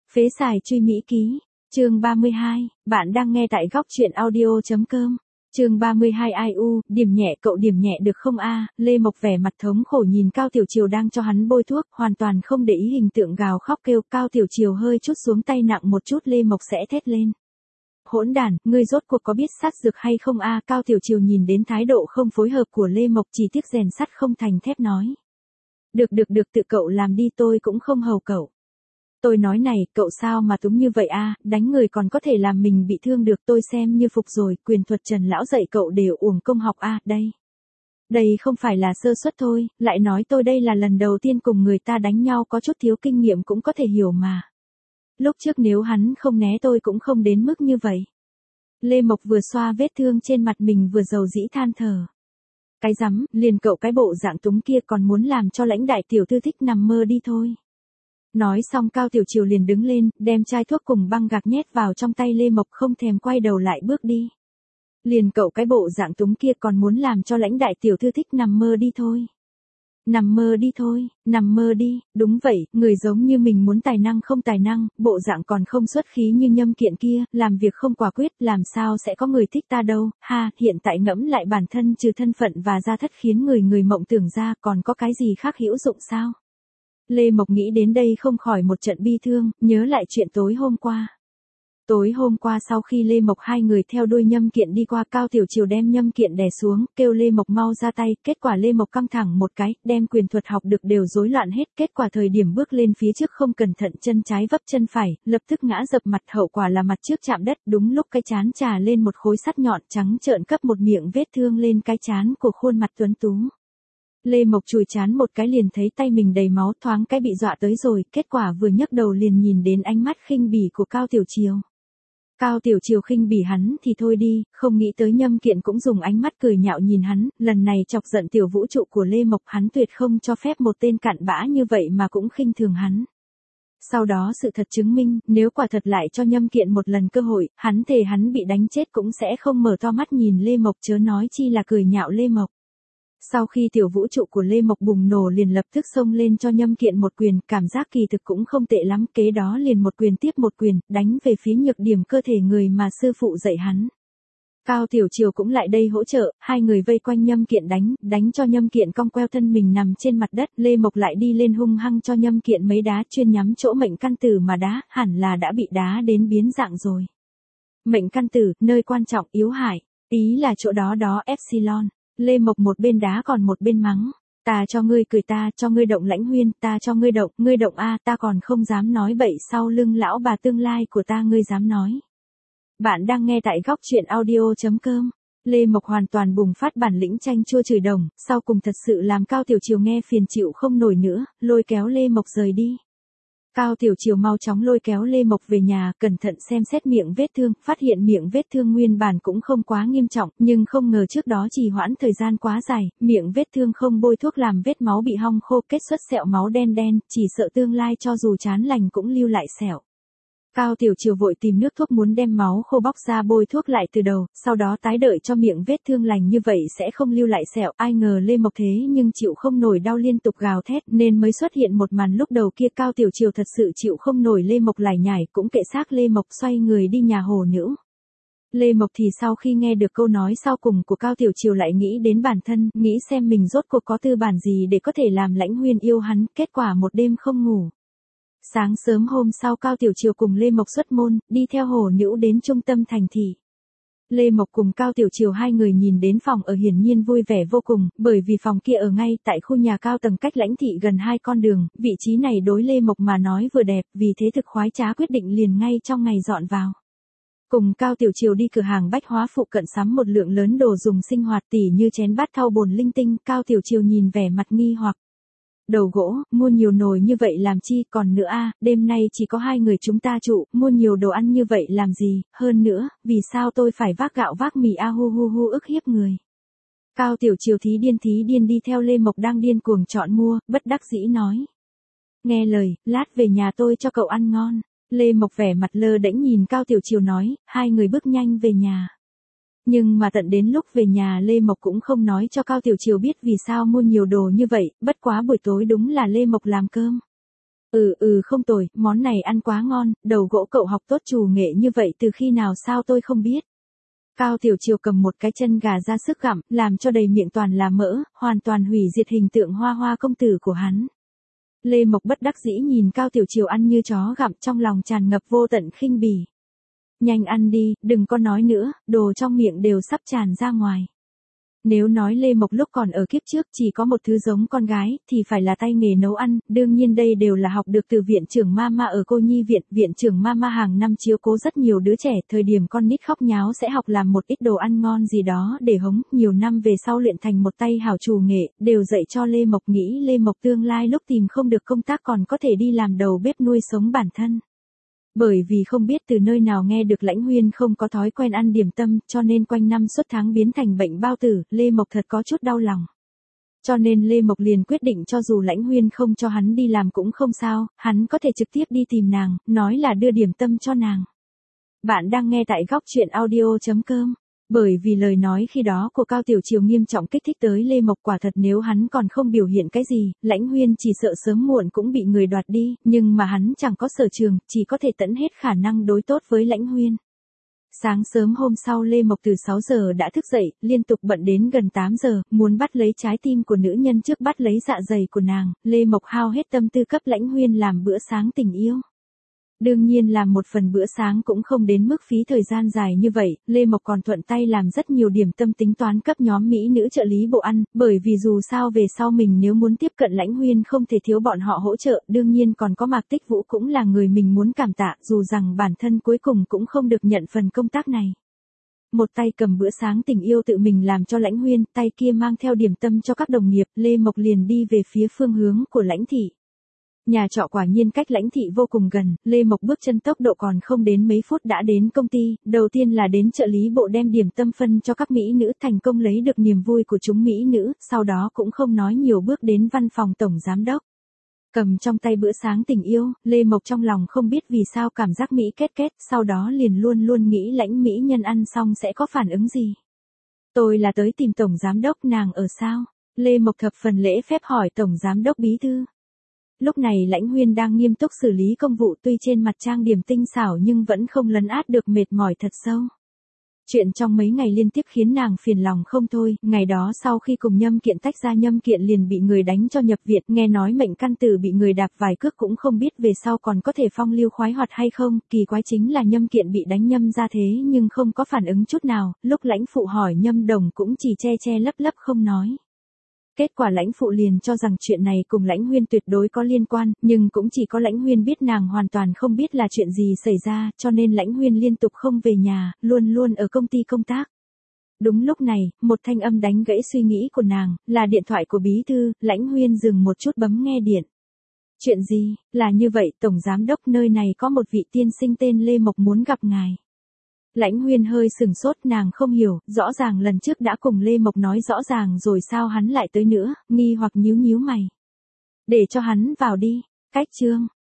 Phế xài truy Mỹ ký. Chương 32, bạn đang nghe tại góc truyện audio.com. Chương 32 ai u, điểm nhẹ cậu điểm nhẹ được không a? Lê Mộc vẻ mặt thống khổ nhìn Cao Tiểu Triều đang cho hắn bôi thuốc, hoàn toàn không để ý hình tượng gào khóc kêu. Cao Tiểu Triều hơi chút xuống tay nặng một chút, Lê Mộc sẽ thét lên. Hỗn đản, ngươi rốt cuộc có biết sát dược hay không a? Cao Tiểu Triều nhìn đến thái độ không phối hợp của Lê Mộc, chỉ tiếc rèn sắt không thành thép nói. Được tự cậu làm đi, tôi cũng không hầu cậu. Tôi nói này, cậu sao mà túng như vậy a? Đánh người còn có thể làm mình bị thương được, tôi xem như phục rồi, quyền thuật Trần lão dạy cậu đều uổng công học a. Đây không phải là sơ suất thôi, lại nói tôi đây là lần đầu tiên cùng người ta đánh nhau, có chút thiếu kinh nghiệm cũng có thể hiểu mà. Lúc trước nếu hắn không né tôi cũng không đến mức như vậy. Lê Mộc vừa xoa vết thương trên mặt mình vừa dầu dĩ than thở. Cái rắm, liền cậu cái bộ dạng túng kia còn muốn làm cho lãnh đại tiểu thư thích nằm mơ đi thôi. Nói xong Cao Tiểu Triều liền đứng lên, đem chai thuốc cùng băng gạc nhét vào trong tay Lê Mộc, không thèm quay đầu lại bước đi. Liền cậu cái bộ dạng túng kia còn muốn làm cho lãnh đại tiểu thư thích nằm mơ đi thôi. Nằm mơ đi thôi, nằm mơ đi, đúng vậy, người giống như mình muốn tài năng không tài năng, bộ dạng còn không xuất khí như Nhâm Kiện kia, làm việc không quả quyết, làm sao sẽ có người thích ta đâu, ha, hiện tại ngẫm lại bản thân trừ thân phận và gia thất khiến người mộng tưởng ra, còn có cái gì khác hữu dụng sao? Lê Mộc nghĩ đến đây không khỏi một trận bi thương, nhớ lại chuyện tối hôm qua. Tối hôm qua sau khi Lê Mộc hai người theo đuôi Nhâm Kiện đi qua, Cao Tiểu Triều đem Nhâm Kiện đè xuống, kêu Lê Mộc mau ra tay, kết quả Lê Mộc căng thẳng một cái, đem quyền thuật học được đều rối loạn hết, kết quả thời điểm bước lên phía trước không cẩn thận chân trái vấp chân phải, lập tức ngã dập mặt, hậu quả là mặt trước chạm đất, đúng lúc cái trán trà lên một khối sắt nhọn trắng trợn cấp một miệng vết thương lên cái trán của khuôn mặt tuấn tú. Lê Mộc chùi trán một cái liền thấy tay mình đầy máu, thoáng cái bị dọa tới rồi, kết quả vừa nhấc đầu liền nhìn đến ánh mắt khinh bỉ của Cao Tiểu Triều. Cao Tiểu Triều khinh bỉ hắn thì thôi đi, không nghĩ tới Nhâm Kiện cũng dùng ánh mắt cười nhạo nhìn hắn, lần này chọc giận tiểu vũ trụ của Lê Mộc, hắn tuyệt không cho phép một tên cặn bã như vậy mà cũng khinh thường hắn. Sau đó sự thật chứng minh, nếu quả thật lại cho Nhâm Kiện một lần cơ hội, hắn thề hắn bị đánh chết cũng sẽ không mở to mắt nhìn Lê Mộc, chớ nói chi là cười nhạo Lê Mộc. Sau khi tiểu vũ trụ của Lê Mộc bùng nổ liền lập tức xông lên cho Nhâm Kiện một quyền, cảm giác kỳ thực cũng không tệ lắm, kế đó liền một quyền tiếp một quyền, đánh về phía nhược điểm cơ thể người mà sư phụ dạy hắn. Cao Tiểu Triều cũng lại đây hỗ trợ, hai người vây quanh Nhâm Kiện đánh cho Nhâm Kiện cong queo thân mình nằm trên mặt đất, Lê Mộc lại đi lên hung hăng cho Nhâm Kiện mấy đá chuyên nhắm chỗ mệnh căn tử mà đá, hẳn là đã bị đá đến biến dạng rồi. Mệnh căn tử, nơi quan trọng yếu hại, ý là chỗ đó epsilon. Lê Mộc một bên đá còn một bên mắng. Ta cho ngươi cười, ta cho ngươi động Lãnh Huyên, ta cho ngươi động a, ta còn không dám nói bậy sau lưng lão bà tương lai của ta, ngươi dám nói. Bạn đang nghe tại góc truyện audio.com. Lê Mộc hoàn toàn bùng phát bản lĩnh chanh chua chửi đồng, sau cùng thật sự làm Cao Tiểu Triều nghe phiền chịu không nổi nữa, lôi kéo Lê Mộc rời đi. Cao Tiểu Triều mau chóng lôi kéo Lê Mộc về nhà, cẩn thận xem xét miệng vết thương, phát hiện miệng vết thương nguyên bản cũng không quá nghiêm trọng, nhưng không ngờ trước đó trì hoãn thời gian quá dài, miệng vết thương không bôi thuốc làm vết máu bị hong khô, kết xuất sẹo máu đen, chỉ sợ tương lai cho dù chán lành cũng lưu lại sẹo. Cao Tiểu Triều vội tìm nước thuốc muốn đem máu khô bóc ra bôi thuốc lại từ đầu, sau đó tái đợi cho miệng vết thương lành như vậy sẽ không lưu lại sẹo, ai ngờ Lê Mộc thế nhưng chịu không nổi đau liên tục gào thét nên mới xuất hiện một màn lúc đầu kia. Cao Tiểu Triều thật sự chịu không nổi Lê Mộc lải nhải, cũng kệ xác Lê Mộc xoay người đi nhà hồ nữ. Lê Mộc thì sau khi nghe được câu nói sau cùng của Cao Tiểu Triều lại nghĩ đến bản thân, nghĩ xem mình rốt cuộc có tư bản gì để có thể làm Lãnh Huyên yêu hắn, kết quả một đêm không ngủ. Sáng sớm hôm sau Cao Tiểu Triều cùng Lê Mộc xuất môn, đi theo hồ nữ đến trung tâm thành thị. Lê Mộc cùng Cao Tiểu Triều hai người nhìn đến phòng ở hiển nhiên vui vẻ vô cùng, bởi vì phòng kia ở ngay tại khu nhà cao tầng cách lãnh thị gần 2 con đường, vị trí này đối Lê Mộc mà nói vừa đẹp, vì thế thực khoái trá quyết định liền ngay trong ngày dọn vào. Cùng Cao Tiểu Triều đi cửa hàng bách hóa phụ cận sắm một lượng lớn đồ dùng sinh hoạt tỉ như chén bát thau bồn linh tinh, Cao Tiểu Triều nhìn vẻ mặt nghi hoặc. Đầu gỗ, mua nhiều nồi như vậy làm chi, còn nữa a, đêm nay chỉ có 2 người chúng ta trụ, mua nhiều đồ ăn như vậy làm gì, hơn nữa, vì sao tôi phải vác gạo vác mì a hu ức hiếp người. Cao Tiểu Triều thí điên đi theo Lê Mộc đang điên cuồng chọn mua, bất đắc dĩ nói. Nghe lời, lát về nhà tôi cho cậu ăn ngon. Lê Mộc vẻ mặt lơ đễnh nhìn Cao Tiểu Triều nói, hai người bước nhanh về nhà. Nhưng mà tận đến lúc về nhà Lê Mộc cũng không nói cho Cao Tiểu Triều biết vì sao mua nhiều đồ như vậy, bất quá buổi tối đúng là Lê Mộc làm cơm. Không tồi, món này ăn quá ngon, đầu gỗ cậu học tốt trù nghệ như vậy từ khi nào sao tôi không biết. Cao Tiểu Triều cầm một cái chân gà ra sức gặm, làm cho đầy miệng toàn là mỡ, hoàn toàn hủy diệt hình tượng hoa hoa công tử của hắn. Lê Mộc bất đắc dĩ nhìn Cao Tiểu Triều ăn như chó gặm, trong lòng tràn ngập vô tận khinh bỉ. Nhanh ăn đi, đừng có nói nữa, đồ trong miệng đều sắp tràn ra ngoài. Nếu nói Lê Mộc lúc còn ở kiếp trước chỉ có một thứ giống con gái, thì phải là tay nghề nấu ăn, đương nhiên đây đều là học được từ viện trưởng Mama ở cô nhi viện. Viện trưởng Mama hàng năm chiếu cố rất nhiều đứa trẻ, thời điểm con nít khóc nháo sẽ học làm một ít đồ ăn ngon gì đó để hống, nhiều năm về sau luyện thành một tay hảo trù nghệ, đều dạy cho Lê Mộc, nghĩ Lê Mộc tương lai lúc tìm không được công tác còn có thể đi làm đầu bếp nuôi sống bản thân. Bởi vì không biết từ nơi nào nghe được Lãnh Huyên không có thói quen ăn điểm tâm, cho nên quanh năm suốt tháng biến thành bệnh bao tử, Lê Mộc thật có chút đau lòng. Cho nên Lê Mộc liền quyết định cho dù Lãnh Huyên không cho hắn đi làm cũng không sao, hắn có thể trực tiếp đi tìm nàng, nói là đưa điểm tâm cho nàng. Bạn đang nghe tại góc truyện audio.com. Bởi vì lời nói khi đó của Cao Tiểu Triều nghiêm trọng kích thích tới Lê Mộc, quả thật nếu hắn còn không biểu hiện cái gì, Lãnh Huyên chỉ sợ sớm muộn cũng bị người đoạt đi, nhưng mà hắn chẳng có sở trường, chỉ có thể tận hết khả năng đối tốt với Lãnh Huyên. Sáng sớm hôm sau Lê Mộc từ 6 giờ đã thức dậy, liên tục bận đến gần 8 giờ, muốn bắt lấy trái tim của nữ nhân trước bắt lấy dạ dày của nàng, Lê Mộc hao hết tâm tư cấp Lãnh Huyên làm bữa sáng tình yêu. Đương nhiên làm một phần bữa sáng cũng không đến mức phí thời gian dài như vậy, Lê Mộc còn thuận tay làm rất nhiều điểm tâm tính toán cấp nhóm mỹ nữ trợ lý bộ ăn, bởi vì dù sao về sau mình nếu muốn tiếp cận Lãnh Huyên không thể thiếu bọn họ hỗ trợ, đương nhiên còn có Mạc Tích Vũ cũng là người mình muốn cảm tạ, dù rằng bản thân cuối cùng cũng không được nhận phần công tác này. Một tay cầm bữa sáng tình yêu tự mình làm cho Lãnh Huyên, tay kia mang theo điểm tâm cho các đồng nghiệp, Lê Mộc liền đi về phía phương hướng của Lãnh thị. Nhà trọ quả nhiên cách Lãnh thị vô cùng gần, Lê Mộc bước chân tốc độ còn không đến mấy phút đã đến công ty, đầu tiên là đến trợ lý bộ đem điểm tâm phân cho các mỹ nữ, thành công lấy được niềm vui của chúng mỹ nữ, sau đó cũng không nói nhiều bước đến văn phòng tổng giám đốc. Cầm trong tay bữa sáng tình yêu, Lê Mộc trong lòng không biết vì sao cảm giác mỹ kết kết, sau đó liền luôn luôn nghĩ Lãnh mỹ nhân ăn xong sẽ có phản ứng gì. Tôi là tới tìm tổng giám đốc, nàng ở sao? Lê Mộc thập phần lễ phép hỏi tổng giám đốc bí thư. Lúc này Lãnh Huyên đang nghiêm túc xử lý công vụ, tuy trên mặt trang điểm tinh xảo nhưng vẫn không lấn át được mệt mỏi thật sâu. Chuyện trong mấy ngày liên tiếp khiến nàng phiền lòng không thôi, ngày đó sau khi cùng Nhâm Kiện tách ra, Nhâm Kiện liền bị người đánh cho nhập viện, nghe nói Mệnh Căn Tử bị người đạp vài cước cũng không biết về sau còn có thể phong lưu khoái hoạt hay không, kỳ quái chính là Nhâm Kiện bị đánh Nhâm ra thế nhưng không có phản ứng chút nào, lúc Lãnh phụ hỏi Nhâm Đồng cũng chỉ che lấp lấp không nói. Kết quả Lãnh phụ liền cho rằng chuyện này cùng Lãnh Huyên tuyệt đối có liên quan, nhưng cũng chỉ có Lãnh Huyên biết, nàng hoàn toàn không biết là chuyện gì xảy ra, cho nên Lãnh Huyên liên tục không về nhà, luôn luôn ở công ty công tác. Đúng lúc này, một thanh âm đánh gãy suy nghĩ của nàng, là điện thoại của bí thư. Lãnh Huyên dừng một chút bấm nghe điện. Chuyện gì, là như vậy, tổng giám đốc, nơi này có một vị tiên sinh tên Lê Mộc muốn gặp ngài. Lãnh Huyên hơi sừng sốt, nàng không hiểu, rõ ràng lần trước đã cùng Lê Mộc nói rõ ràng rồi sao hắn lại tới nữa, nghi hoặc nhíu mày. Để cho hắn vào đi, cách chương.